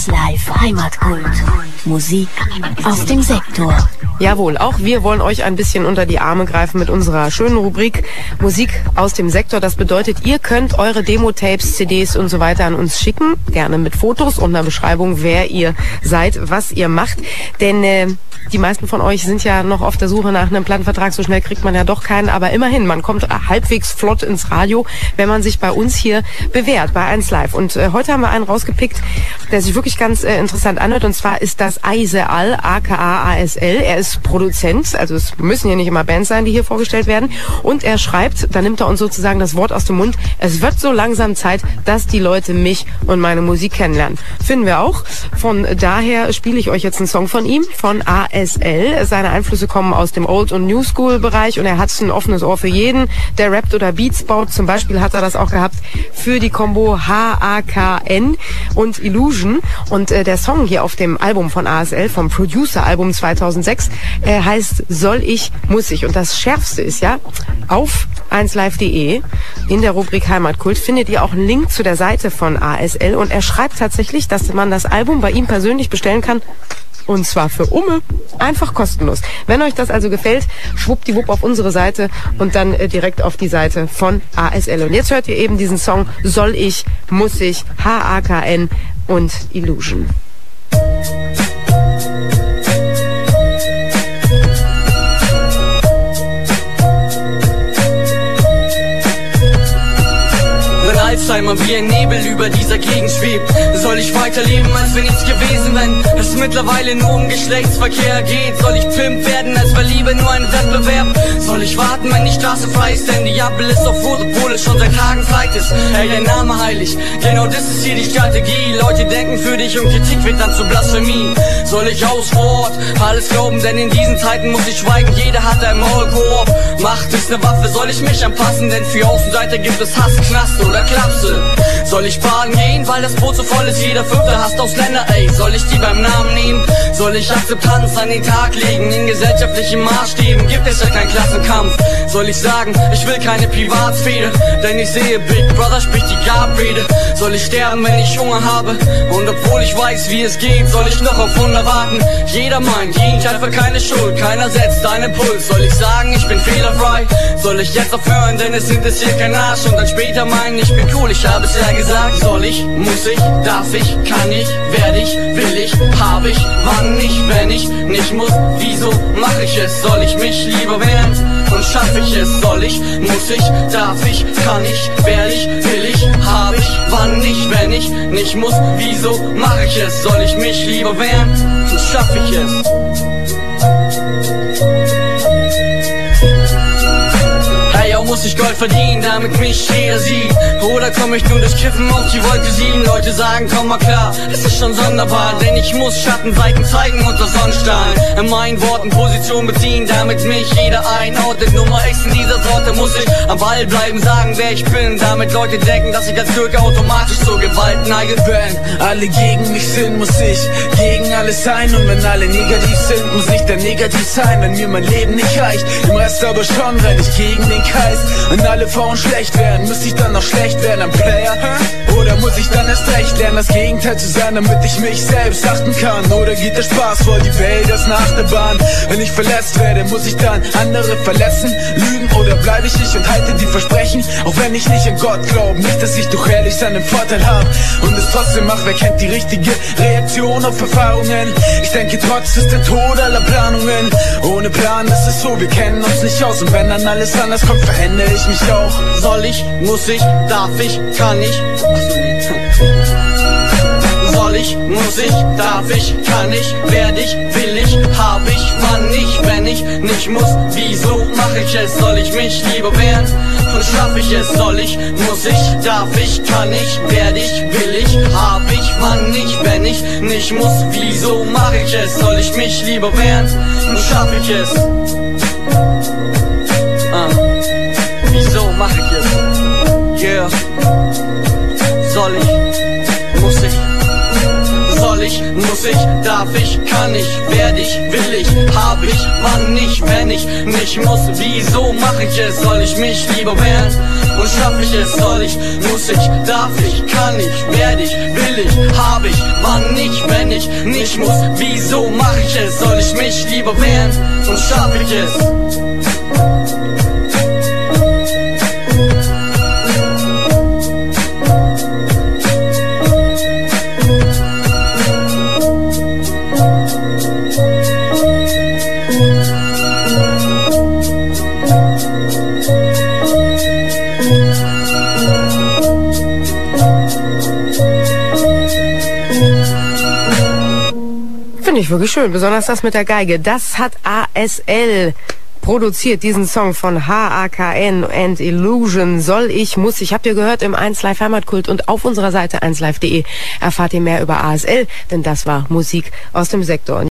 1 Live Heimatkult. Musik aus dem Sektor. Jawohl, auch wir wollen euch ein bisschen unter die Arme greifen mit unserer schönen Rubrik Musik aus dem Sektor. Das bedeutet, ihr könnt eure Demo-Tapes, CDs und so weiter an uns schicken. Gerne mit Fotos und einer Beschreibung, wer ihr seid, was ihr macht. Denn die meisten von euch sind ja noch auf der Suche nach einem Plattenvertrag. So schnell kriegt man ja doch keinen. Aber immerhin, man kommt halbwegs flott ins Radio, wenn man sich bei uns hier bewährt, bei 1 Live. Und heute haben wir einen rausgepickt, der sich wirklich ganz interessant anhört. Und zwar ist das Aysel, aka ASL. Er ist Produzent, also es müssen ja nicht immer Bands sein, die hier vorgestellt werden. Und er schreibt, da nimmt er uns sozusagen das Wort aus dem Mund, es wird so langsam Zeit, dass die Leute mich und meine Musik kennenlernen. Finden wir auch. Von daher spiele ich euch jetzt einen Song von ihm, von ASL. Seine Einflüsse kommen aus dem Old- und New-School-Bereich und er hat ein offenes Ohr für jeden, der rappt oder Beats baut. Zum Beispiel hat er das auch gehabt für die Combo HAKN und Illusion. Und der Song hier auf dem Album von ASL, vom Producer-Album 2006, heißt Soll ich, muss ich. Und das Schärfste ist ja, auf 1live.de in der Rubrik Heimatkult findet ihr auch einen Link zu der Seite von ASL. Und er schreibt tatsächlich, dass man das Album bei ihm persönlich bestellen kann. Und zwar für Umme. Einfach kostenlos. Wenn euch das also gefällt, schwuppdiwupp auf unsere Seite und dann direkt auf die Seite von ASL. Und jetzt hört ihr eben diesen Song Soll ich, muss ich, HAKN und Illusion. Alzheimer wie ein Nebel über dieser Gegend schwebt. Soll ich weiterleben, als wenn nichts gewesen, wenn es mittlerweile nur um Geschlechtsverkehr geht? Soll ich Pimp werden, als wäre Liebe nur ein Wettbewerb? Soll ich warten, wenn die Straße frei ist, denn Diabel ist auf Rotopole schon seit Tagen Zeit ist? Hey, dein Name heilig, genau das ist hier die Strategie. Leute denken für dich und Kritik wird dann zur Blasphemie. Soll ich aus vor Ort alles glauben, denn in diesen Zeiten muss ich schweigen, jeder hat ein Maulkorb. Macht ist ne Waffe, soll ich mich anpassen, denn für Außenseiter gibt es Hass, Knast oder Klapse. Soll ich baden gehen, weil das Boot so voll ist, jeder Fünfte hasst Ausländer, ey, soll ich die beim Namen nehmen? Soll ich Akzeptanz an den Tag legen, in gesellschaftlichen Maßstäben gibt es ja keinen Klassenkampf. Soll ich sagen, ich will keine Privatsphäre, denn ich sehe Big Brother spricht die Grabrede. Soll ich sterben, wenn ich Hunger habe, und obwohl ich weiß, wie es geht, soll ich noch auf Wunder warten? Jeder meint, ich habe keine Schuld, keiner setzt einen Puls. Soll ich sagen, ich bin fehlerfrei? Soll ich jetzt aufhören, denn es interessiert kein Arsch, und dann später meinen, ich bin cool, ich habe es ja gesagt. Soll ich, muss ich, darf ich, kann ich, werde ich, will ich, habe ich, wann ich, wenn ich nicht muss, wieso mache ich es? Soll ich mich lieber wehren und schaffe ich es? Soll ich, muss ich, darf ich, kann ich, werde ich, will ich, habe ich, wann ich, wenn ich nicht muss, wieso mache ich es? Soll ich mich lieber wehren und schaffe ich es? Muss ich Gold verdienen, damit mich jeder sieht? Oder komme ich nur durch Kiffen auf die Wolke 7? Leute sagen, komm mal klar, es ist schon sonderbar, denn ich muss Schattenseiten zeigen unter Sonnenstrahlen. In meinen Worten Position beziehen, damit mich jeder einordnet. Nummer X in dieser Sorte muss ich am Ball bleiben, sagen, wer ich bin, damit Leute denken, dass ich als Türke automatisch zur Gewalt neige. Wenn alle gegen mich sind, muss ich gegen alles sein. Und wenn alle negativ sind, muss ich dann negativ sein. Wenn mir mein Leben nicht reicht, im Rest aber schon, renn ich gegen den Kreis. Wenn alle Frauen schlecht werden, muss ich dann noch schlecht werden am Player? Oder muss ich dann erst recht lernen, das Gegenteil zu sein, damit ich mich selbst achten kann? Oder geht der Spaß vor die Welt als nach der Bahn? Wenn ich verletzt werde, muss ich dann andere verletzen? Lügen oder bleibe ich und halte die Versprechen? Auch wenn ich nicht an Gott glaube, nicht, dass ich durch ehrlich sein einen Vorteil habe und es trotzdem mache, wer kennt die richtige Reaktion auf Erfahrungen? Ich denke, trotz ist der Tod aller Planungen. Ohne Plan ist es so, wir kennen uns nicht aus, und wenn dann alles anders kommt, verändere ich mich auch. Soll ich, muss ich, darf ich, kann ich? Soll ich, muss ich, darf ich, kann ich, werde ich, will ich, habe ich, wann ich, wenn ich nicht muss, wieso mache ich es? Soll ich mich lieber wehren und schaffe ich es? Soll ich, muss ich, darf ich, kann ich, werde ich, will ich, habe ich, wann ich, wenn ich nicht muss, wieso mache ich es? Soll ich mich lieber wehren und schaffe ich es? Wieso mache ich es? Yeah. Soll ich, muss ich, soll ich, muss ich, darf ich, kann ich, werde ich, will ich, habe ich, wann ich, wenn ich nicht muss, wieso mache ich es? Soll ich mich lieber wehren und schaffe ich es? Soll ich, muss ich, darf ich, kann ich, werde ich, will ich, habe ich, wann nicht, wenn ich nicht muss? Wieso mach ich es? Soll ich mich lieber wehren und schaff ich es? Finde ich wirklich schön, besonders das mit der Geige. Das hat ASL produziert, diesen Song von HAKN and Illusion. Soll ich, muss ich. Habt ihr gehört im 1Live Heimatkult, und auf unserer Seite 1live.de erfahrt ihr mehr über ASL, denn das war Musik aus dem Sektor.